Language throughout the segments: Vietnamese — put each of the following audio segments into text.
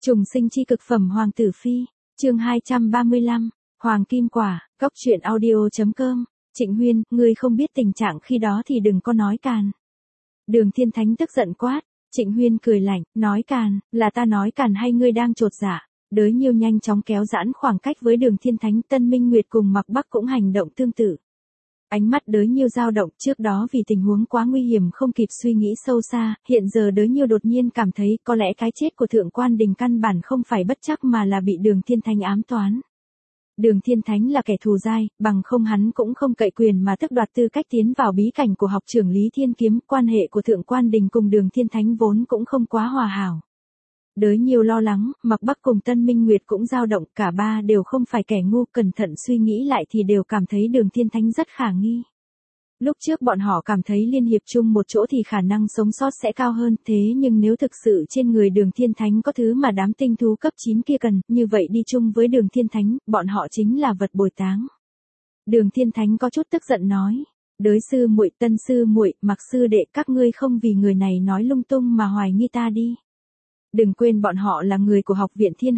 Trùng sinh chi cực phẩm Hoàng tử phi, chương 235, Hoàng kim quả, Cóc truyện audio.com. Trịnh Huyên, ngươi không biết tình trạng khi đó thì đừng có nói càn. Đường Thiên Thánh tức giận quát. Trịnh Huyên cười lạnh, nói càn, là ta nói càn hay ngươi đang chột dạ? Đới Nhiêu nhanh chóng kéo giãn khoảng cách với Đường Thiên Thánh. Tân Minh Nguyệt cùng Mạc Bắc cũng hành động tương tự. Ánh mắt Đới Nhiêu dao động, trước đó vì tình huống quá nguy hiểm không kịp suy nghĩ sâu xa, hiện giờ Đới Nhiêu đột nhiên cảm thấy có lẽ cái chết của Thượng Quan Đình căn bản không phải bất trắc mà là bị Đường Thiên Thánh ám toán. Đường Thiên Thánh là kẻ thù dai, bằng không hắn cũng không cậy quyền mà tước đoạt tư cách tiến vào bí cảnh của học trưởng Lý Thiên Kiếm. Quan hệ của Thượng Quan Đình cùng Đường Thiên Thánh vốn cũng không quá hòa hảo. Đới Nhiêu lo lắng, Mạc Bắc cùng Tân Minh Nguyệt cũng dao động, cả ba đều không phải kẻ ngu, cẩn thận suy nghĩ lại thì đều cảm thấy Đường Thiên Thánh rất khả nghi. Lúc trước bọn họ cảm thấy liên hiệp chung một chỗ thì khả năng sống sót sẽ cao hơn, thế nhưng nếu thực sự trên người Đường Thiên Thánh có thứ mà đám tinh thú cấp 9 kia cần, như vậy đi chung với Đường Thiên Thánh, bọn họ chính là vật bồi táng. Đường Thiên Thánh có chút tức giận nói, Đới sư muội, Tân sư muội, Mạc sư đệ, các ngươi không vì người này nói lung tung mà hoài nghi ta đi. Đừng quên bọn họ là người của Học viện Thiên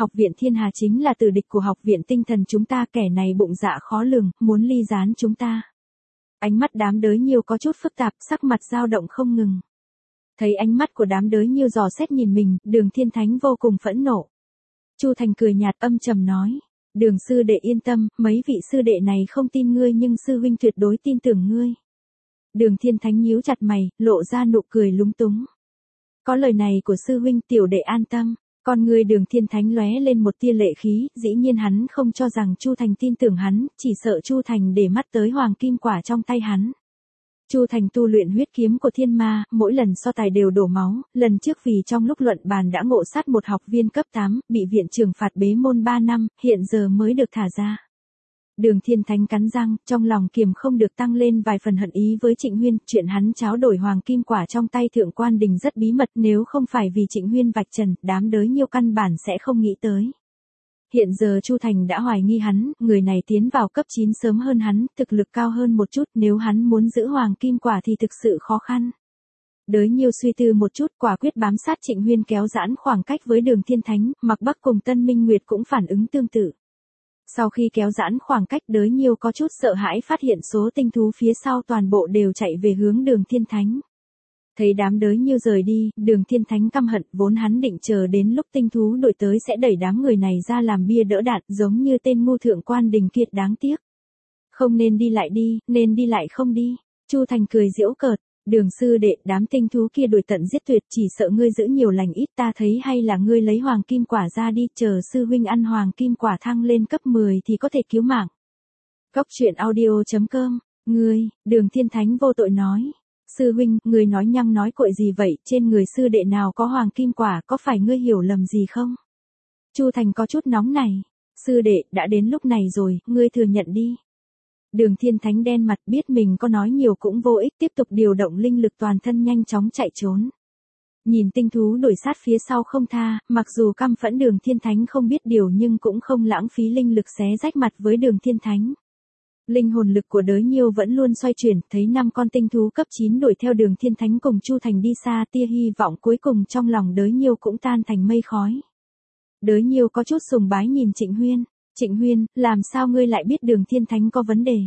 Hà chính là tử địch của Học viện Tinh Thần chúng ta, kẻ này bụng dạ khó lường, muốn ly gián chúng ta. Ánh mắt đám Đới Nhiêu có chút phức tạp, sắc mặt dao động không ngừng. Thấy ánh mắt của đám Đới Nhiêu dò xét nhìn mình, Đường Thiên Thánh vô cùng phẫn nộ. Chu Thành cười nhạt âm trầm nói, Đường sư đệ yên tâm, mấy vị sư đệ này không tin ngươi nhưng sư huynh tuyệt đối tin tưởng ngươi. Đường Thiên Thánh nhíu chặt mày, lộ ra nụ cười lúng túng. Có lời này của sư huynh, tiểu đệ an tâm. Con người Đường Thiên Thánh lóe lên một tia lệ khí, dĩ nhiên hắn không cho rằng Chu Thành tin tưởng hắn, chỉ sợ Chu Thành để mắt tới hoàng kim quả trong tay hắn. Chu Thành tu luyện huyết kiếm của thiên ma, mỗi lần so tài đều đổ máu, lần trước vì trong lúc luận bàn đã ngộ sát một học viên cấp 8, bị viện trưởng phạt bế môn 3 năm, hiện giờ mới được thả ra. Đường Thiên Thánh cắn răng, trong lòng kiềm không được tăng lên vài phần hận ý với Trịnh Huyên, chuyện hắn tráo đổi hoàng kim quả trong tay Thượng Quan Đình rất bí mật, nếu không phải vì Trịnh Huyên vạch trần, đám Đới Nhiêu căn bản sẽ không nghĩ tới. Hiện giờ Chu Thành đã hoài nghi hắn, người này tiến vào cấp 9 sớm hơn hắn, thực lực cao hơn một chút, nếu hắn muốn giữ hoàng kim quả thì thực sự khó khăn. Đới Nhiêu suy tư một chút, quả quyết bám sát Trịnh Huyên kéo giãn khoảng cách với Đường Thiên Thánh, Mạc Bắc cùng Tân Minh Nguyệt cũng phản ứng tương tự. Sau khi kéo giãn khoảng cách, Đới Nhiêu có chút sợ hãi phát hiện số tinh thú phía sau toàn bộ đều chạy về hướng Đường Thiên Thánh. Thấy đám Đới Nhiêu rời đi, Đường Thiên Thánh căm hận, vốn hắn định chờ đến lúc tinh thú đuổi tới sẽ đẩy đám người này ra làm bia đỡ đạn, giống như tên ngu Thượng Quan Đình kiệt đáng tiếc. Không nên đi lại đi, nên đi lại không đi. Chu Thành cười giễu cợt, Đường sư đệ, đám tinh thú kia đuổi tận giết tuyệt, chỉ sợ ngươi giữ nhiều lành ít, ta thấy hay là ngươi lấy hoàng kim quả ra đi, chờ sư huynh ăn hoàng kim quả thăng lên cấp 10 thì có thể cứu mạng. Cóc truyện audio.com, ngươi, Đường Thiên Thánh vô tội nói. Sư huynh, ngươi nói nhăng nói cội gì vậy, trên người sư đệ nào có hoàng kim quả, có phải ngươi hiểu lầm gì không? Chu Thành có chút nóng này. Sư đệ, đã đến lúc này rồi, ngươi thừa nhận đi. Đường Thiên Thánh đen mặt, biết mình có nói nhiều cũng vô ích, tiếp tục điều động linh lực toàn thân nhanh chóng chạy trốn. Nhìn tinh thú đuổi sát phía sau không tha, mặc dù căm phẫn Đường Thiên Thánh không biết điều nhưng cũng không lãng phí linh lực xé rách mặt với Đường Thiên Thánh. Linh hồn lực của Đới Nhiêu vẫn luôn xoay chuyển, thấy 5 con tinh thú cấp 9 đuổi theo Đường Thiên Thánh cùng Chu Thành đi xa, tia hy vọng cuối cùng trong lòng Đới Nhiêu cũng tan thành mây khói. Đới Nhiêu có chút sùng bái nhìn Trịnh Huyên. Trịnh Huyên, làm sao ngươi lại biết Đường Thiên Thánh có vấn đề?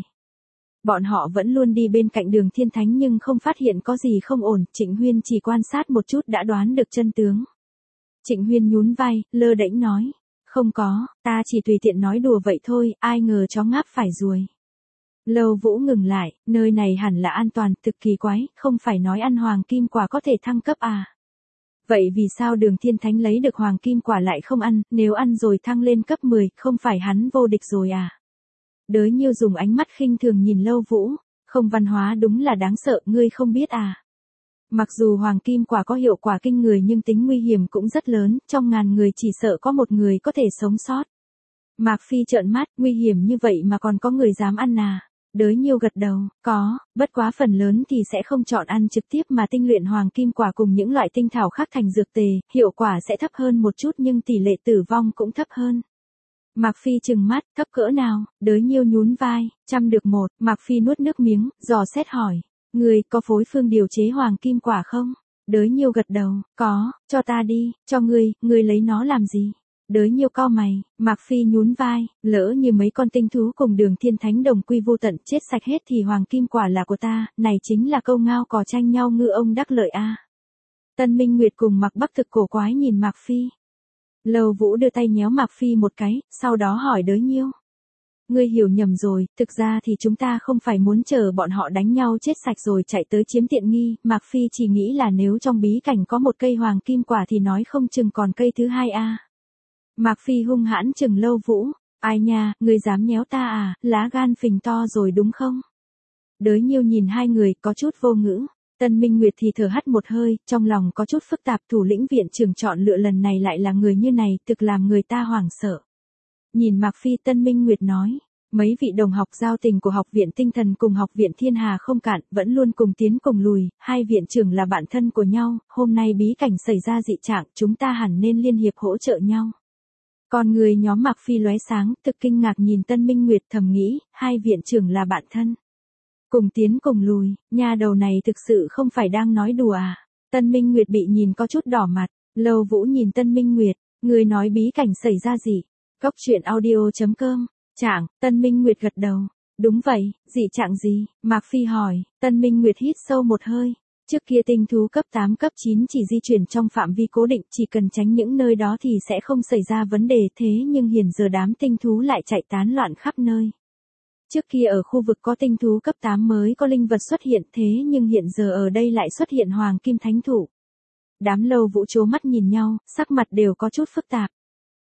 Bọn họ vẫn luôn đi bên cạnh Đường Thiên Thánh nhưng không phát hiện có gì không ổn, Trịnh Huyên chỉ quan sát một chút đã đoán được chân tướng. Trịnh Huyên nhún vai, lơ đễnh nói, không có, ta chỉ tùy tiện nói đùa vậy thôi, ai ngờ chó ngáp phải ruồi. Lâu Vũ ngừng lại, nơi này hẳn là an toàn, thực kỳ quái, không phải nói ăn hoàng kim quả có thể thăng cấp à? Vậy vì sao Đường Thiên Thánh lấy được hoàng kim quả lại không ăn, nếu ăn rồi thăng lên cấp 10, không phải hắn vô địch rồi à? Đới Nhiêu dùng ánh mắt khinh thường nhìn Lâu Vũ, không văn hóa đúng là đáng sợ, ngươi không biết à? Mặc dù hoàng kim quả có hiệu quả kinh người nhưng tính nguy hiểm cũng rất lớn, trong ngàn người chỉ sợ có một người có thể sống sót. Mạc Phi trợn mắt, nguy hiểm như vậy mà còn có người dám ăn à? Đới Nhiêu gật đầu, có, bất quá phần lớn thì sẽ không chọn ăn trực tiếp mà tinh luyện hoàng kim quả cùng những loại tinh thảo khác thành dược tề, hiệu quả sẽ thấp hơn một chút nhưng tỷ lệ tử vong cũng thấp hơn. Mạc Phi trừng mắt, thấp cỡ nào? Đới Nhiêu nhún vai, 100 được 1, Mạc Phi nuốt nước miếng, dò xét hỏi, ngươi có phối phương điều chế hoàng kim quả không? Đới Nhiêu gật đầu, có, cho ta đi, cho ngươi lấy nó làm gì? Đới Nhiêu cau mày, Mạc Phi nhún vai, lỡ như mấy con tinh thú cùng Đường Thiên Thánh đồng quy vô tận chết sạch hết thì hoàng kim quả là của ta, này chính là câu ngao cò tranh nhau ngư ông đắc lợi a. Tân Minh Nguyệt cùng Mạc Bắc Thực cổ quái nhìn Mạc Phi. Lầu Vũ đưa tay nhéo Mạc Phi một cái, sau đó hỏi Đới Nhiêu. Ngươi hiểu nhầm rồi, thực ra thì chúng ta không phải muốn chờ bọn họ đánh nhau chết sạch rồi chạy tới chiếm tiện nghi, Mạc Phi chỉ nghĩ là nếu trong bí cảnh có một cây hoàng kim quả thì nói không chừng còn cây thứ hai a. Mạc Phi hung hãn chừng Lâu Vũ, ai nha, ngươi dám nhéo ta à, lá gan phình to rồi đúng không? Đới Nhiêu nhìn hai người có chút vô ngữ. Tân Minh Nguyệt thì thở hắt một hơi, trong lòng có chút phức tạp, thủ lĩnh viện trưởng chọn lựa lần này lại là người như này, thực làm người ta hoảng sợ. Nhìn Mạc Phi, Tân Minh Nguyệt nói, mấy vị đồng học giao tình của học viện tinh thần cùng học viện thiên hà không cạn, vẫn luôn cùng tiến cùng lùi, hai viện trưởng là bạn thân của nhau, hôm nay bí cảnh xảy ra dị trạng, chúng ta hẳn nên liên hiệp hỗ trợ nhau. Còn người nhóm Mạc Phi lóe sáng, thực kinh ngạc nhìn Tân Minh Nguyệt thầm nghĩ, hai viện trưởng là bạn thân. Cùng tiến cùng lùi, nha đầu này thực sự không phải đang nói đùa à. Tân Minh Nguyệt bị nhìn có chút đỏ mặt, Lâu Vũ nhìn Tân Minh Nguyệt, người nói bí cảnh xảy ra gì? Cốc truyện audio.com, trạng, Tân Minh Nguyệt gật đầu. Đúng vậy, dị trạng gì? Mạc Phi hỏi, Tân Minh Nguyệt hít sâu một hơi. Trước kia tinh thú cấp 8 cấp 9 chỉ di chuyển trong phạm vi cố định, chỉ cần tránh những nơi đó thì sẽ không xảy ra vấn đề, thế nhưng hiện giờ đám tinh thú lại chạy tán loạn khắp nơi. Trước kia ở khu vực có tinh thú cấp 8 mới có linh vật xuất hiện, thế nhưng hiện giờ ở đây lại xuất hiện hoàng kim thánh thụ. Đám Lâu Vũ trố mắt nhìn nhau, sắc mặt đều có chút phức tạp.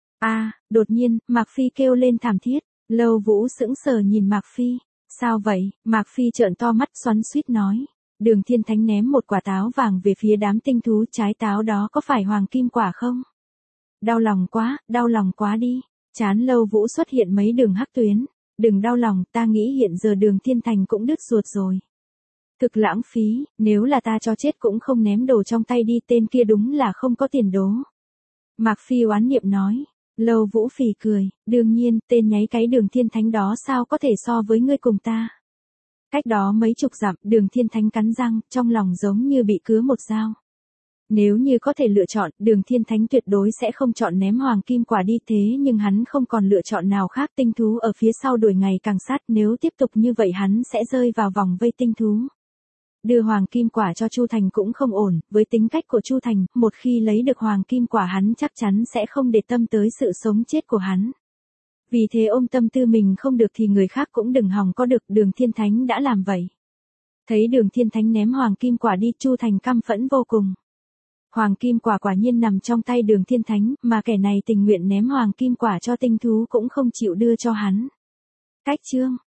Đột nhiên, Mạc Phi kêu lên thảm thiết. Lâu Vũ sững sờ nhìn Mạc Phi. Sao vậy? Mạc Phi trợn to mắt xoắn xuýt nói. Đường Thiên Thánh ném một quả táo vàng về phía đám tinh thú, trái táo đó có phải hoàng kim quả không? Đau lòng quá đi. Trán Lâu Vũ xuất hiện mấy đường hắc tuyến. Đừng đau lòng, ta nghĩ hiện giờ Đường Thiên Thành cũng đứt ruột rồi. Thực lãng phí, nếu là ta cho chết cũng không ném đồ trong tay đi, tên kia đúng là không có tiền đố. Mạc Phi oán niệm nói. Lâu Vũ phì cười, đương nhiên, tên nháy cái Đường Thiên Thánh đó sao có thể so với ngươi cùng ta. Cách đó mấy chục dặm, Đường Thiên Thánh cắn răng, trong lòng giống như bị cứa một dao. Nếu như có thể lựa chọn, Đường Thiên Thánh tuyệt đối sẽ không chọn ném hoàng kim quả đi, thế nhưng hắn không còn lựa chọn nào khác, tinh thú ở phía sau đuổi ngày càng sát, nếu tiếp tục như vậy hắn sẽ rơi vào vòng vây tinh thú. Đưa hoàng kim quả cho Chu Thành cũng không ổn, với tính cách của Chu Thành, một khi lấy được hoàng kim quả hắn chắc chắn sẽ không để tâm tới sự sống chết của hắn. Vì thế ôm tâm tư mình không được thì người khác cũng đừng hòng có được, Đường Thiên Thánh đã làm vậy. Thấy Đường Thiên Thánh ném hoàng kim quả đi, Chu Thành căm phẫn vô cùng. Hoàng kim quả quả nhiên nằm trong tay Đường Thiên Thánh, mà kẻ này tình nguyện ném hoàng kim quả cho tinh thú cũng không chịu đưa cho hắn. Cách chương